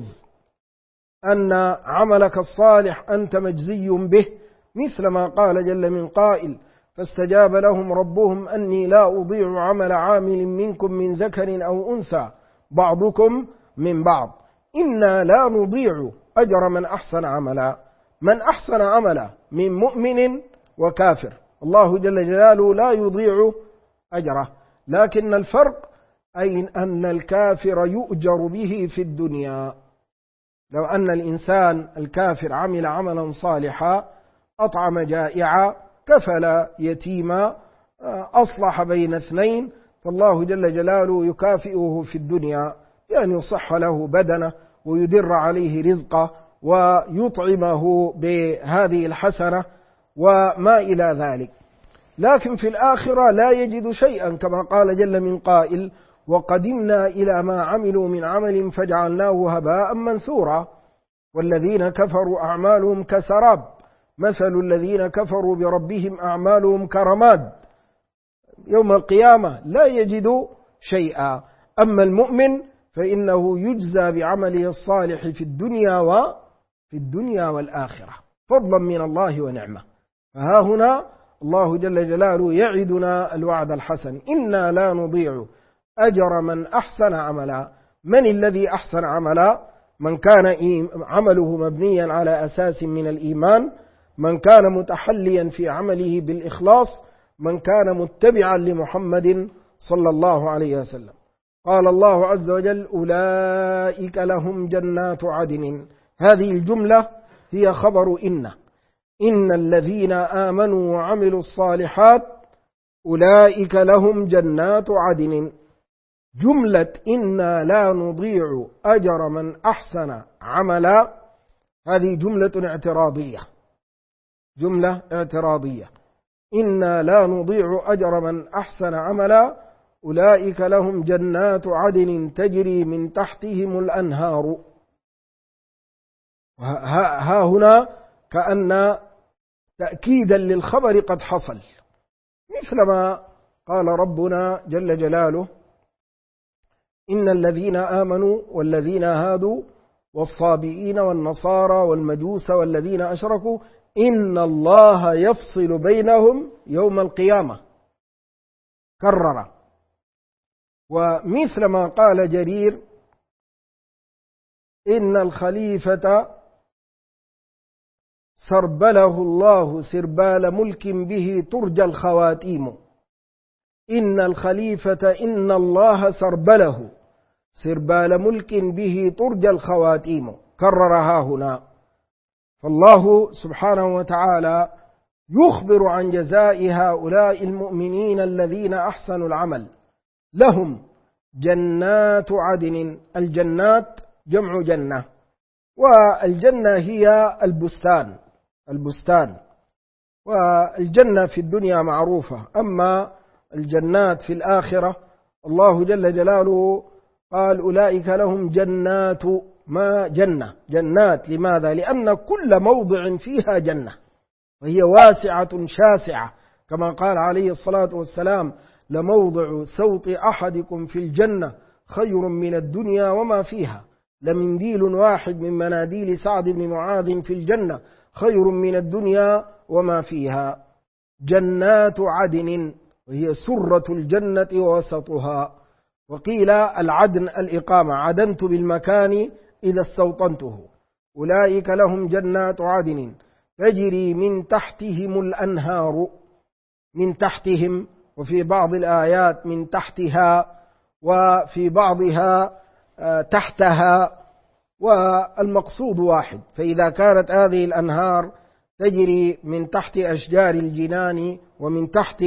أن عملك الصالح أنت مجزي به، مثل ما قال جل من قائل: فاستجاب لهم ربهم أني لا أضيع عمل عامل منكم من ذكر أو أنثى بعضكم من بعض. إنا لا نضيع أجر من أحسن عملا. من أحسن عملا من مؤمن وكافر، الله جل جلاله لا يضيع أجره، لكن الفرق أي أن الكافر يؤجر به في الدنيا. لو أن الإنسان الكافر عمل عملا صالحا، أطعم جائعا، كفل يتيما، أصلح بين اثنين، فالله جل جلاله يكافئه في الدنيا، يعني يصح له بدنه ويدر عليه رزقه ويطعمه بهذه الحسنة وما إلى ذلك. لكن في الآخرة لا يجد شيئا، كما قال جل من قائل: وقدمنا إلى ما عملوا من عمل فجعلناه هباء منثورا. والذين كفروا أعمالهم كسراب مثل الذين كفروا بربهم أعمالهم كرماد. يوم القيامة لا يجد شيئا. أما المؤمن فإنه يجزى بعمله الصالح في الدنيا والآخرة فضلا من الله ونعمة. فها هنا الله جل جلاله يعدنا الوعد الحسن: إنا لا نضيع أجر من أحسن عملا. من الذي أحسن عملا؟ من كان عمله مبنيا على أساس من الإيمان، من كان متحليا في عمله بالإخلاص، من كان متبعا لمحمد صلى الله عليه وسلم. قال الله عز وجل: أولئك لهم جنات عدن. هذه الجملة هي خبر إن الذين آمنوا وعملوا الصالحات أولئك لهم جنات عدن. جملة إنا لا نضيع أجر من أحسن عملا هذه جملة اعتراضية، جملة اعتراضية. إنا لا نضيع أجر من أحسن عملا أولئك لهم جنات عدن تجري من تحتهم الأنهار. ها هنا كأن تأكيدا للخبر قد حصل، مثلما قال ربنا جل جلاله إن الذين آمنوا والذين هادوا والصابئين والنصارى والمجوس والذين أشركوا إن الله يفصل بينهم يوم القيامة، كرر. ومثل ما قال جرير إن الخليفة سربله الله سربال ملك به ترجى الخواتيم. إن الخليفة إن الله سربله سربال ملك به ترجى الخواتيم، كررها هنا. فالله سبحانه وتعالى يخبر عن جزاء هؤلاء المؤمنين الذين أحسنوا العمل، لهم جنات عدن. الجنات جمع جنة، والجنة هي البستان، والجنة في الدنيا معروفة، أما الجنات في الآخرة الله جل جلاله قال أولئك لهم جنات ما جنات. لماذا؟ لأن كل موضع فيها جنة، وهي واسعة شاسعة، كما قال عليه الصلاة والسلام لموضع سوط أحدكم في الجنة خير من الدنيا وما فيها، لمنديل واحد من مناديل سعد بن معاذ في الجنة خير من الدنيا وما فيها. جنات عدن وهي سرة الجنة ووسطها. وقيل العدن الإقامة، عدنت بالمكان إذا استوطنته. أولئك لهم جنات عدن تجري من تحتهم الأنهار، من تحتهم، وفي بعض الآيات من تحتها، وفي بعضها تحتها، والمقصود واحد. فإذا كانت هذه الأنهار تجري من تحت أشجار الجنان ومن تحت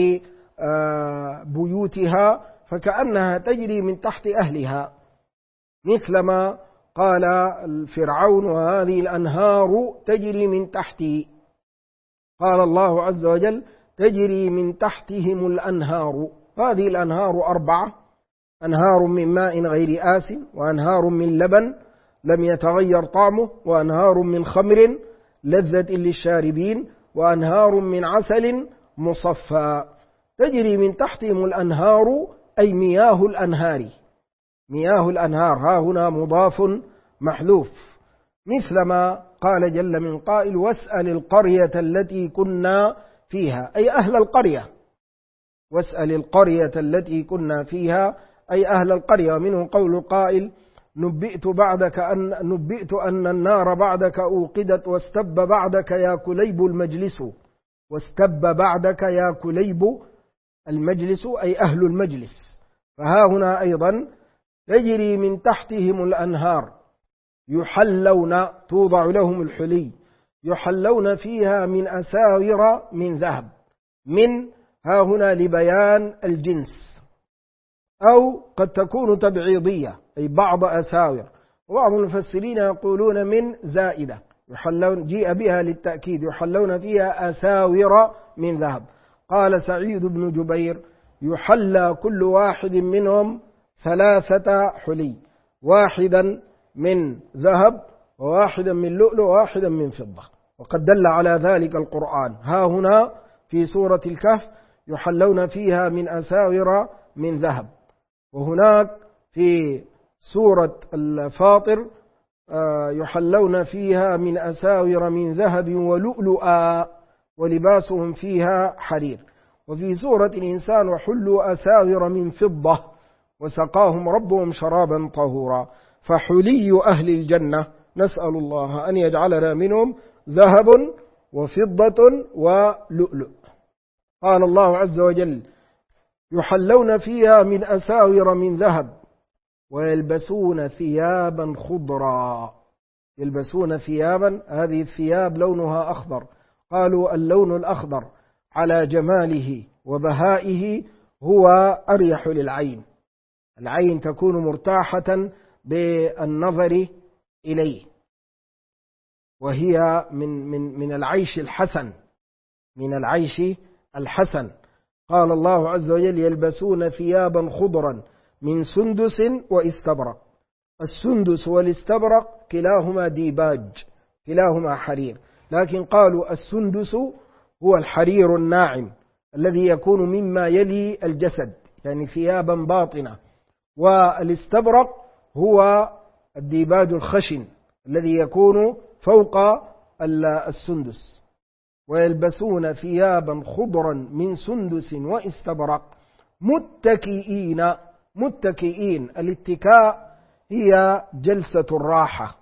بيوتها فكأنها تجري من تحت أهلها، مثلما قال فرعون وهذه الأنهار تجري من تحتي. قال الله عز وجل تجري من تحتهم الأنهار. هذه الأنهار 4: أنهار من ماء غير آسن، وأنهار من لبن لم يتغير طعمه، وأنهار من خمر لذة للشاربين، وأنهار من عسل مصفى. تجري من تحتهم الأنهار أي مياه الأنهار. مياه الأنهار ها هنا مضاف محذوف، مثلما قال جل من قائل واسأل القرية التي كنا فيها، أي أهل القرية. واسأل القرية التي كنا فيها أي أهل القرية. ومنه قول القائل نبئت أن النار بعدك أوقدت واستب بعدك يا كليب المجلس. واستب بعدك يا كليب المجلس أي أهل المجلس. فها هنا أيضا تجري من تحتهم الأنهار يحلون، توضع لهم الحلي، يحلون فيها من أساور من ذهب. من ها هنا لبيان الجنس، أو قد تكون تبعيضية أي بعض أساور، وبعض المفسرين يقولون من زائدة، يحلون جيء بها للتأكيد، يحلون فيها أساور من ذهب. قال سعيد بن جبير يحلى كل واحد منهم 3 حلي، واحدا من ذهب وواحدا من لؤلؤ وواحدا من فضة، وقد دل على ذلك القرآن. ها هنا في سورة الكهف يحلون فيها من أساور من ذهب، وهناك في سورة الفاطر يحلون فيها من أساور من ذهب ولؤلؤا ولباسهم فيها حرير. وفي سورة الإنسان وحلوا أساور من فضة وسقاهم ربهم شرابا طهورا. فحلي أهل الجنة نسأل الله أن يجعلنا منهم ذهب وفضة ولؤلؤ. قال الله عز وجل يحلون فيها من أساور من ذهب ويلبسون ثيابا خضرا. يلبسون ثيابا، هذه الثياب لونها أخضر. قالوا اللون الأخضر على جماله وبهائه هو أريح للعين. العين تكون مرتاحة بالنظر إليه، وهي من العيش الحسن، من العيش الحسن. قال الله عز وجل: يلبسون ثيابا خضرا من سندس واستبرق. السندس والاستبرق كلاهما ديباج، كلاهما حرير، لكن قالوا السندس هو الحرير الناعم الذي يكون مما يلي الجسد، يعني ثيابا باطنة، والاستبرق هو الديباج الخشن الذي يكون فوق السندس. ويلبسون ثيابا خضرا من سندس واستبرق متكئين. متكئين، الاتكاء هي جلسة الراحة،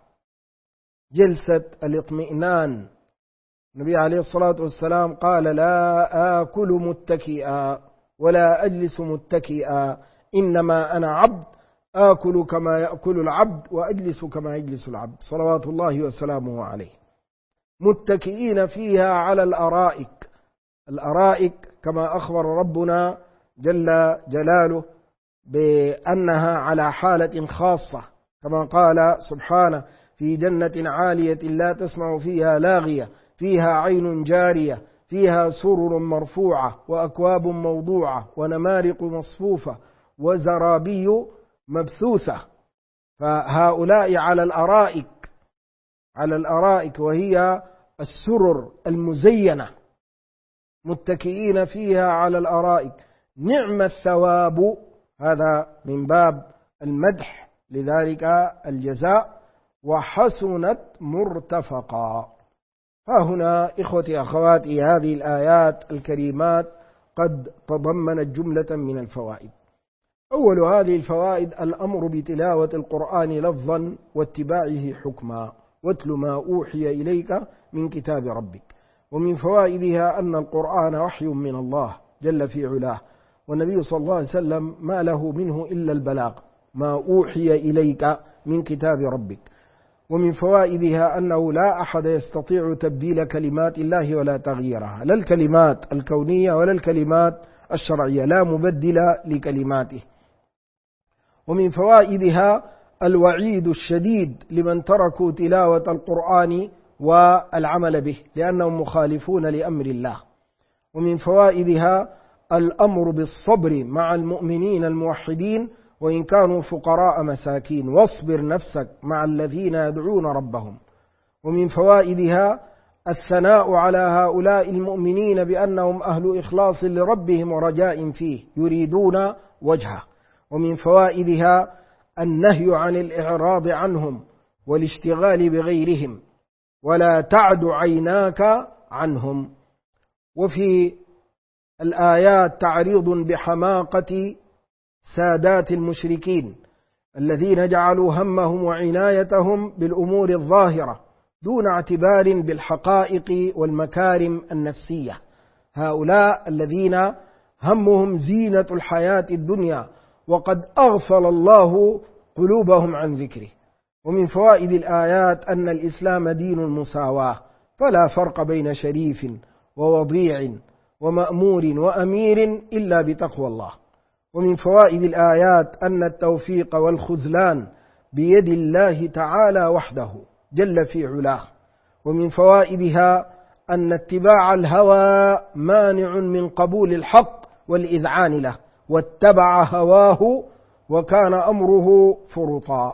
جلسة الاطمئنان. النبي عليه الصلاة والسلام قال: لا آكل متكئا ولا أجلس متكئا، إنما أنا عبد آكل كما يأكل العبد وأجلس كما يجلس العبد، صلوات الله وسلامه عليه. متكئين فيها على الأرائك. الأرائك كما أخبر ربنا جل جلاله بأنها على حالة خاصة، كما قال سبحانه: في جنة عالية لا تسمع فيها لاغية فيها عين جارية فيها سرر مرفوعة وأكواب موضوعة ونمارق مصفوفة وزرابي مبثوثة. فهؤلاء على الأرائك، على الأرائك، وهي السرر المزينة، متكئين فيها على الأرائك، نعم الثواب. هذا من باب المدح، لذلك الجزاء. وحسنت مرتفقا. فهنا إخوتي أخواتي هذه الآيات الكريمات قد تضمنت جملة من الفوائد. أول هذه الفوائد الأمر بتلاوة القرآن لفظا واتباعه حكما، واتل ما أوحي إليك من كتاب ربك. ومن فوائدها أن القرآن وحي من الله جل في علاه، والنبي صلى الله عليه وسلم ما له منه إلا البلاغ، ما أوحي إليك من كتاب ربك. ومن فوائدها أنه لا أحد يستطيع تبديل كلمات الله ولا تغييرها، لا الكلمات الكونية ولا الكلمات الشرعية، لا مبدل لكلماته. ومن فوائدها الوعيد الشديد لمن تركوا تلاوة القرآن والعمل به، لأنهم مخالفون لأمر الله. ومن فوائدها الأمر بالصبر مع المؤمنين الموحدين وإن كانوا فقراء مساكين، واصبر نفسك مع الذين يدعون ربهم. ومن فوائدها الثناء على هؤلاء المؤمنين بأنهم أهل إخلاص لربهم ورجاء فيه يريدون وجهه. ومن فوائدها النهي عن الإعراض عنهم والاشتغال بغيرهم، ولا تعد عيناك عنهم. وفي الآيات تعريض بحماقة سادات المشركين الذين جعلوا همهم وعنايتهم بالأمور الظاهرة دون اعتبار بالحقائق والمكارم النفسية. هؤلاء الذين همهم زينة الحياة الدنيا وقد أغفل الله قلوبهم عن ذكره. ومن فوائد الآيات أن الإسلام دين المساواة، فلا فرق بين شريف ووضيع ومأمور وأمير إلا بتقوى الله. ومن فوائد الآيات أن التوفيق والخذلان بيد الله تعالى وحده جل في علاه. ومن فوائدها أن اتباع الهوى مانع من قبول الحق والإذعان له، واتبع هواه وكان أمره فرطا.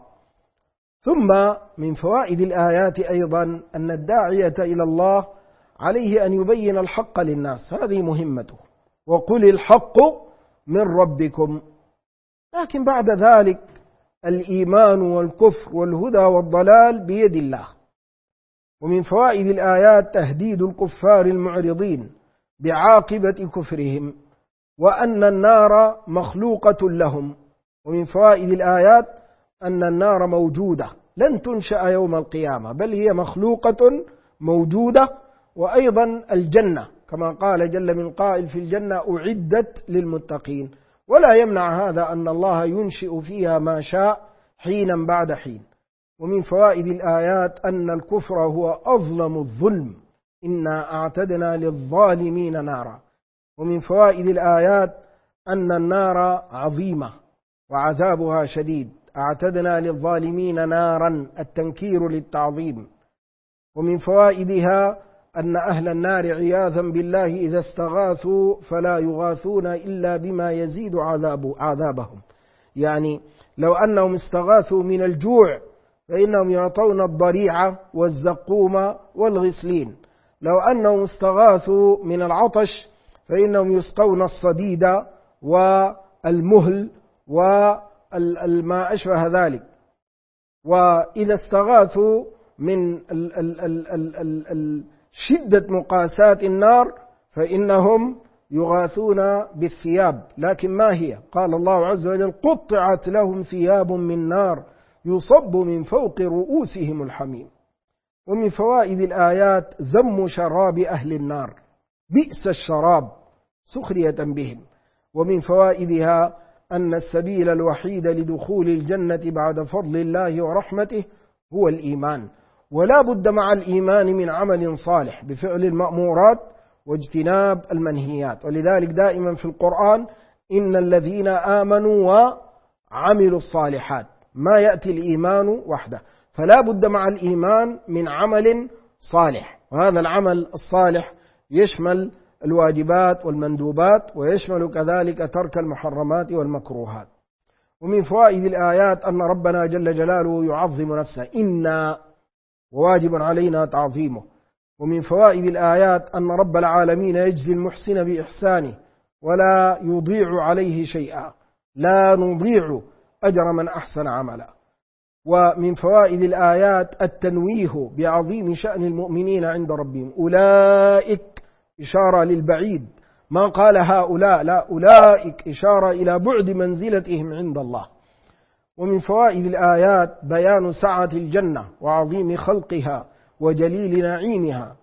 ثم من فوائد الآيات أيضا أن الداعية إلى الله عليه أن يبين الحق للناس، هذه مهمته، وقل الحق من ربكم. لكن بعد ذلك الإيمان والكفر والهدى والضلال بيد الله. ومن فوائد الآيات تهديد الكفار المعرضين بعاقبة كفرهم، وأن النار مخلوقة لهم. ومن فوائد الآيات أن النار موجودة لن تنشأ يوم القيامة، بل هي مخلوقة موجودة. وأيضا الجنة كما قال جل من قائل: في الجنة أعدت للمتقين. ولا يمنع هذا أن الله ينشئ فيها ما شاء حينا بعد حين. ومن فوائد الآيات أن الكفر هو أظلم الظلم، إنا أعتدنا للظالمين نارا. ومن فوائد الآيات أن النار عظيمة وعذابها شديد. أعتدنا للظالمين نارا، التنكير للتعظيم. ومن فوائدها أن أهل النار عياذا بالله إذا استغاثوا فلا يغاثون إلا بما يزيد عذابهم. يعني لو أنهم استغاثوا من الجوع فإنهم يعطون الضريعة والزقوم والغسلين، لو أنهم استغاثوا من العطش فإنهم يسقون الصديد والمهل وما أشبه ذلك. وإذا استغاثوا من شدة مقاسات النار فإنهم يغاثون بالثياب، لكن ما هي؟ قال الله عز وجل: قطعت لهم ثياب من نار يصب من فوق رؤوسهم الحميم. ومن فوائد الآيات ذم شراب أهل النار، بئس الشراب سخرية بهم. ومن فوائدها أن السبيل الوحيد لدخول الجنة بعد فضل الله ورحمته هو الإيمان، ولا بد مع الإيمان من عمل صالح بفعل المأمورات واجتناب المنهيات. ولذلك دائما في القرآن إن الذين آمنوا وعملوا الصالحات، ما يأتي الإيمان وحده، فلا بد مع الإيمان من عمل صالح، وهذا العمل الصالح يشمل الواجبات والمندوبات، ويشمل كذلك ترك المحرمات والمكروهات. ومن فوائد الآيات أن ربنا جل جلاله يعظم نفسه، إنا وواجب علينا تعظيمه. ومن فوائد الآيات أن رب العالمين يجزي المحسن بإحسانه ولا يضيع عليه شيئا، لا نضيع أجر من أحسن عملا. ومن فوائد الآيات التنويه بعظيم شأن المؤمنين عند ربهم، أولئك إشارة للبعيد، ما قال هؤلاء، لا، أولئك إشارة إلى بعد منزلتهم عند الله. ومن فوائد الآيات بيان سعة الجنة وعظيم خلقها وجليل نعيمها.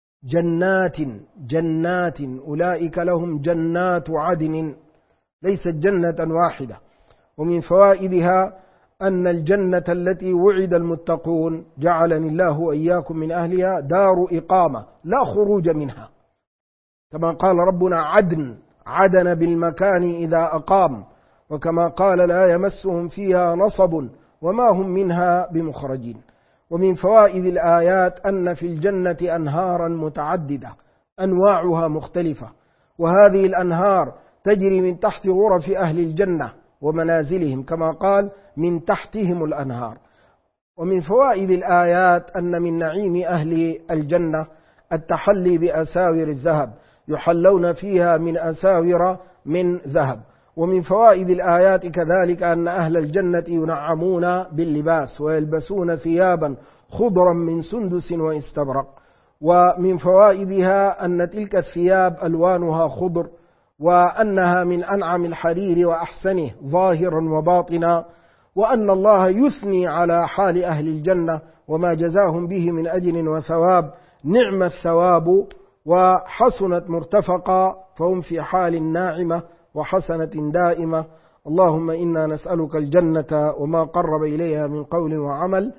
جنات أولئك لهم جنات عدن، ليست جنة واحدة. ومن فوائدها أن الجنة التي وعد المتقون جعلني الله وإياكم من أهلها دار إقامة لا خروج منها، كما قال ربنا عدن بالمكان إذا أقام، وكما قال لا يمسهم فيها نصب وما هم منها بمخرجين. ومن فوائد الآيات أن في الجنة أنهارا متعددة أنواعها مختلفة، وهذه الأنهار تجري من تحت غرف أهل الجنة ومنازلهم، كما قال من تحتهم الأنهار. ومن فوائد الآيات أن من نعيم أهل الجنة التحلي بأساور الذهب، يحلون فيها من أساور من ذهب. ومن فوائد الآيات كذلك أن أهل الجنة ينعمون باللباس ويلبسون ثيابا خضرا من سندس واستبرق. ومن فوائدها أن تلك الثياب ألوانها خضر، وأنها من أنعم الحرير وأحسنه ظاهرا وباطنا، وأن الله يثني على حال أهل الجنة وما جزاهم به من أجر وثواب، نعم الثواب وحسنت مرتفقا، فهم في حال ناعمة وحسنة دائمة. اللهم إنا نسألك الجنة وما قرب إليها من قول وعمل،